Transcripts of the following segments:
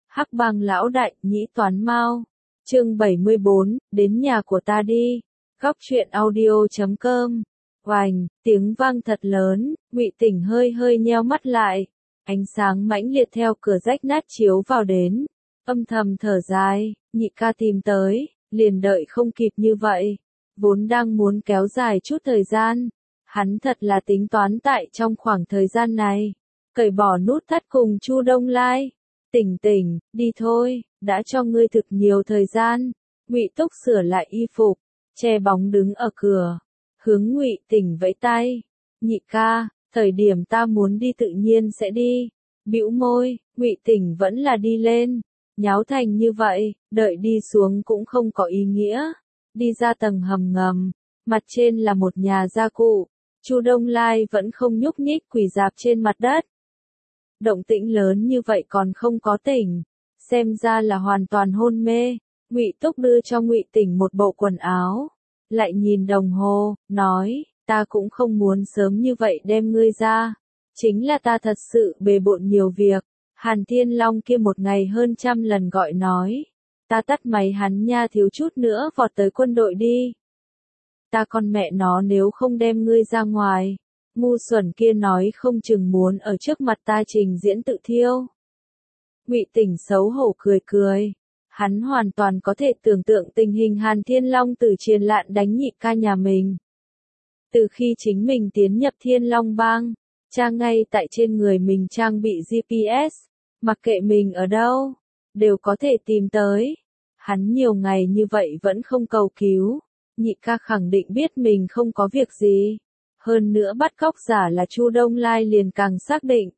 Hắc Bang lão đại, Nhĩ Toán Mao. Chương 74, đến nhà của ta đi. Góc truyện audio.com. Oành, tiếng vang thật lớn, Ngụy Tỉnh hơi hơi nheo mắt lại. Ánh sáng mãnh liệt theo cửa rách nát chiếu vào đến. Âm thầm thở dài, nhị ca tìm tới, liền đợi không kịp như vậy. Vốn đang muốn kéo dài chút thời gian. Hắn thật là tính toán tại trong khoảng thời gian này. Cởi bỏ nút thắt cùng Chu Đông Lai. Tỉnh tỉnh, đi thôi, đã cho ngươi thực nhiều thời gian. Ngụy Túc sửa lại y phục, che bóng đứng ở cửa, hướng Ngụy Tỉnh vẫy tay. Nhị ca, thời điểm ta muốn đi tự nhiên sẽ đi. Bĩu môi, Ngụy Tỉnh vẫn là đi lên. Nháo thành như vậy, đợi đi xuống cũng không có ý nghĩa. Đi ra tầng hầm ngầm, mặt trên là một nhà gia cụ. Chu Đông Lai vẫn không nhúc nhích quỳ rạp trên mặt đất. Động tĩnh lớn như vậy còn không có tỉnh, xem ra là hoàn toàn hôn mê. Ngụy Túc đưa cho Ngụy Tỉnh một bộ quần áo, lại nhìn đồng hồ, nói, ta cũng không muốn sớm như vậy đem ngươi ra, chính là ta thật sự bề bộn nhiều việc. Hàn Thiên Long kia một ngày hơn 100 lần gọi nói, ta tắt máy hắn nha, thiếu chút nữa vọt tới quân đội đi. Ta con mẹ nó nếu không đem ngươi ra ngoài. Ngu xuẩn kia nói không chừng muốn ở trước mặt ta trình diễn tự thiêu. Ngụy Tỉnh xấu hổ cười cười. Hắn hoàn toàn có thể tưởng tượng tình hình Hàn Thiên Long từ triền lạn đánh nhị ca nhà mình. Từ khi chính mình tiến nhập Thiên Long Bang, trang ngay tại trên người mình trang bị GPS, mặc kệ mình ở đâu, đều có thể tìm tới. Hắn nhiều ngày như vậy vẫn không cầu cứu, nhị ca khẳng định biết mình không có việc gì. Hơn nữa bắt cóc giả là Chu Đông Lai liền càng xác định.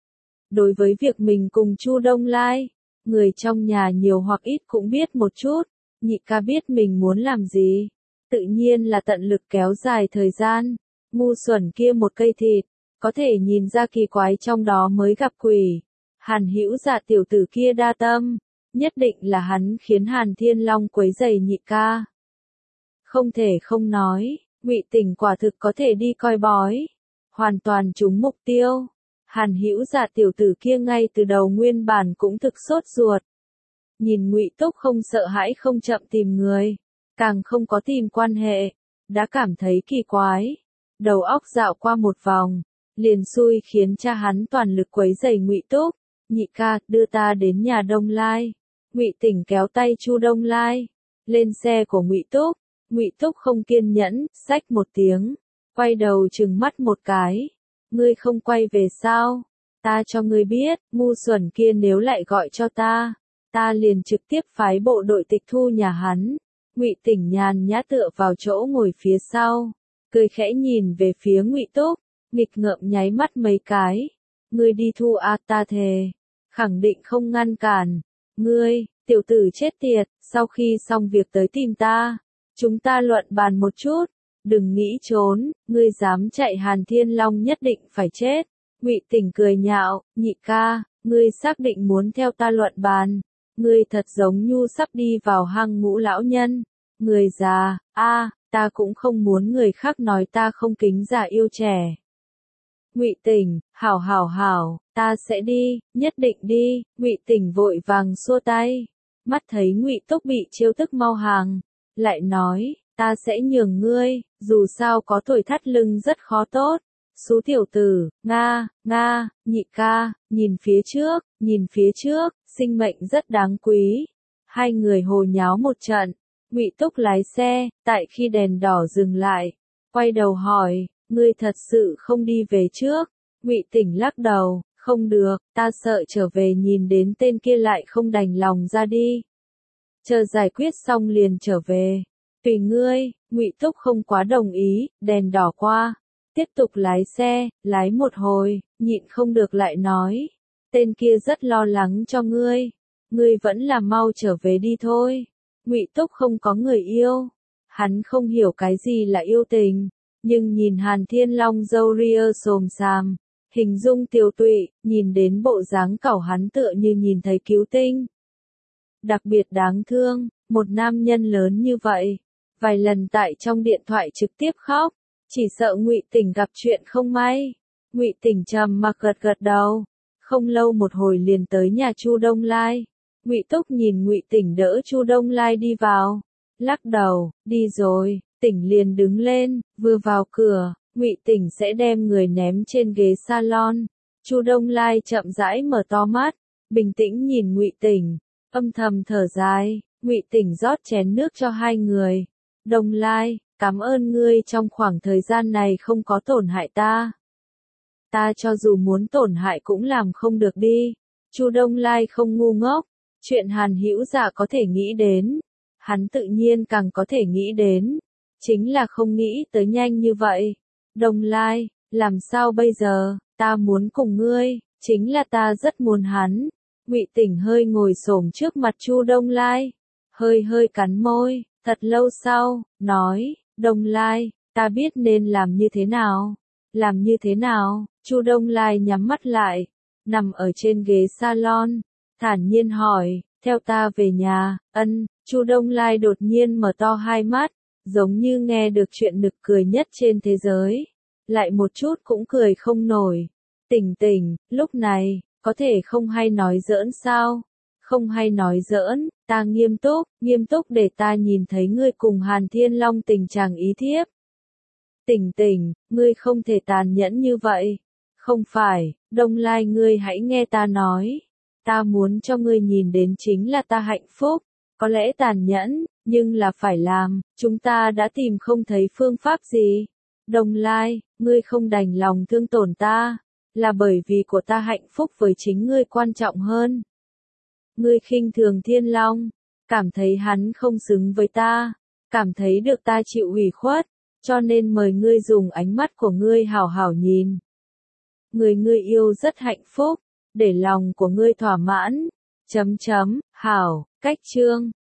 Đối với việc mình cùng Chu Đông Lai, người trong nhà nhiều hoặc ít cũng biết một chút, nhị ca biết mình muốn làm gì, tự nhiên là tận lực kéo dài thời gian. Ngu xuẩn kia một cây thịt, có thể nhìn ra kỳ quái trong đó mới gặp quỷ. Hàn Hữu Dạ tiểu tử kia đa tâm, nhất định là hắn khiến Hàn Thiên Long quấy rầy nhị ca. Không thể không nói. Ngụy Tỉnh quả thực có thể đi coi bói, hoàn toàn trúng mục tiêu. Hàn Hữu Dạ tiểu tử kia ngay từ đầu nguyên bản cũng thực sốt ruột. Nhìn Ngụy Túc không sợ hãi không chậm tìm người, càng không có tìm quan hệ, đã cảm thấy kỳ quái. Đầu óc dạo qua một vòng, liền xui khiến cha hắn toàn lực quấy rầy Ngụy Túc. Nhị ca, đưa ta đến nhà Đông Lai. Ngụy Tỉnh kéo tay Chu Đông Lai, lên xe của Ngụy Túc. Ngụy Túc không kiên nhẫn, xách một tiếng, quay đầu trừng mắt một cái. Ngươi không quay về sao? Ta cho ngươi biết, ngu xuẩn kia nếu lại gọi cho ta liền trực tiếp phái bộ đội tịch thu nhà hắn. Ngụy Tỉnh nhàn nhã tựa vào chỗ ngồi phía sau, cười khẽ nhìn về phía Ngụy Túc, nghịch ngợm nháy mắt mấy cái. Ngươi đi thu ta thề, khẳng định không ngăn cản. Ngươi, tiểu tử chết tiệt, sau khi xong việc tới tìm ta. Chúng ta luận bàn một chút, đừng nghĩ trốn, ngươi dám chạy Hàn Thiên Long nhất định phải chết. Ngụy Tỉnh cười nhạo, nhị ca, ngươi xác định muốn theo ta luận bàn, ngươi thật giống Nhu sắp đi vào hang ngũ lão nhân. Người già, ta cũng không muốn người khác nói ta không kính già yêu trẻ. Ngụy Tỉnh, hảo, ta sẽ đi, nhất định đi. Ngụy Tỉnh vội vàng xua tay, mắt thấy Ngụy Túc bị trêu tức mau hàng. Lại nói, ta sẽ nhường ngươi, dù sao có tuổi thắt lưng rất khó tốt. Xú tiểu tử, Nga, nhị ca, nhìn phía trước, sinh mệnh rất đáng quý. Hai người hồ nháo một trận, Ngụy Túc lái xe, tại khi đèn đỏ dừng lại, quay đầu hỏi, ngươi thật sự không đi về trước? Ngụy Tỉnh lắc đầu, không được, ta sợ trở về nhìn đến tên kia lại không đành lòng ra đi. Chờ giải quyết xong liền trở về. Tùy ngươi. Ngụy Túc không quá đồng ý, đèn đỏ qua, tiếp tục lái xe, lái một hồi, nhịn không được lại nói, tên kia rất lo lắng cho ngươi vẫn là mau trở về đi thôi. Ngụy Túc không có người yêu, hắn không hiểu cái gì là yêu tình, nhưng nhìn Hàn Thiên Long râu ria xồm xàm, hình dung tiều tụy, nhìn đến bộ dáng cẩu hắn tựa như nhìn thấy cứu tinh. Đặc biệt đáng thương, một nam nhân lớn như vậy, vài lần tại trong điện thoại trực tiếp khóc, chỉ sợ Ngụy Tỉnh gặp chuyện không may. Ngụy Tỉnh trầm mặc gật gật đầu, không lâu một hồi liền tới nhà Chu Đông Lai. Ngụy Túc nhìn Ngụy Tỉnh đỡ Chu Đông Lai đi vào, lắc đầu, đi rồi. Tỉnh liền đứng lên, vừa vào cửa, Ngụy Tỉnh sẽ đem người ném trên ghế salon. Chu Đông Lai chậm rãi mở to mắt, bình tĩnh nhìn Ngụy Tỉnh, âm thầm thở dài. Ngụy Tỉnh rót chén nước cho hai người. Đông Lai, cảm ơn ngươi trong khoảng thời gian này không có tổn hại ta. Ta cho dù muốn tổn hại cũng làm không được đi. Chu Đông Lai không ngu ngốc, chuyện Hàn Hữu Dạ có thể nghĩ đến, hắn tự nhiên càng có thể nghĩ đến, chính là không nghĩ tới nhanh như vậy. Đông Lai, làm sao bây giờ, ta muốn cùng ngươi, chính là ta rất muốn hắn. Ngụy Tỉnh hơi ngồi xổm trước mặt Chu Đông Lai, hơi hơi cắn môi, thật lâu sau, nói, Đông Lai, ta biết nên làm như thế nào. Làm như thế nào? Chu Đông Lai nhắm mắt lại, nằm ở trên ghế salon, thản nhiên hỏi, theo ta về nhà. Ân. Chu Đông Lai đột nhiên mở to hai mắt, giống như nghe được chuyện nực cười nhất trên thế giới, lại một chút cũng cười không nổi. Tỉnh Tỉnh, lúc này, có thể không hay nói giỡn sao? Không hay nói giỡn, ta nghiêm túc để ta nhìn thấy ngươi cùng Hàn Thiên Long tình trạng ý thiếp. Tỉnh Tỉnh, ngươi không thể tàn nhẫn như vậy. Không phải, Đông Lai ngươi hãy nghe ta nói. Ta muốn cho ngươi nhìn đến chính là ta hạnh phúc. Có lẽ tàn nhẫn, nhưng là phải làm, chúng ta đã tìm không thấy phương pháp gì. Đông Lai, ngươi không đành lòng thương tổn ta, là bởi vì của ta hạnh phúc với chính ngươi quan trọng hơn. Ngươi khinh thường Thiên Long, cảm thấy hắn không xứng với ta, cảm thấy được ta chịu ủy khuất, cho nên mời ngươi dùng ánh mắt của ngươi hảo hảo nhìn. Người ngươi yêu rất hạnh phúc, để lòng của ngươi thỏa mãn. Hảo, cách chương.